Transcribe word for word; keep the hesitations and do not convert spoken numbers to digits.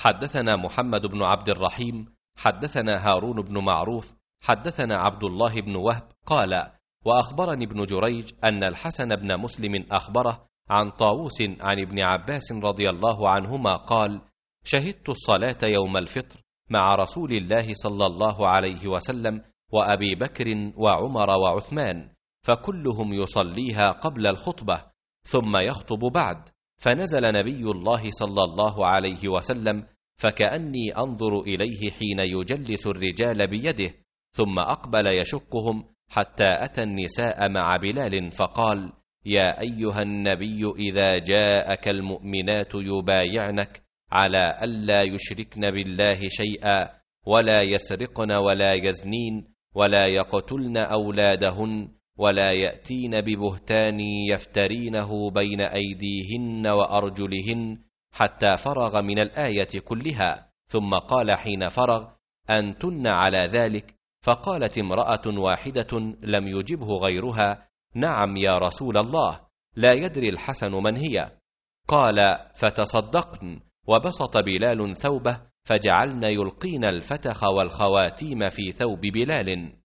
حدثنا محمد بن عبد الرحيم حدثنا هارون بن معروف حدثنا عبد الله بن وهب قال: وأخبرني ابن جريج أن الحسن بن مسلم أخبره عن طاووس عن ابن عباس رضي الله عنهما قال: شهدت الصلاة يوم الفطر مع رسول الله صلى الله عليه وسلم وأبي بكر وعمر وعثمان، فكلهم يصليها قبل الخطبة ثم يخطب بعد، فنزل نبي الله صلى الله عليه وسلم فكأني أنظر إليه حين يجلس الرجال بيده، ثم أقبل يشقهم حتى أتى النساء مع بلال فقال: يا أيها النبي إذا جاءك المؤمنات يبايعنك على ألا يشركن بالله شيئا ولا يسرقن ولا يزنين ولا يقتلن أولادهن ولا يأتين ببهتان يفترينه بين أيديهن وأرجلهن، حتى فرغ من الآية كلها، ثم قال حين فرغ: أنتن على ذلك؟ فقالت امرأة واحدة لم يجبه غيرها: نعم يا رسول الله. لا يدري الحسن من هي. قال: فتصدقن، وبسط بلال ثوبه فجعلن يلقين الفتخ والخواتيم في ثوب بلال.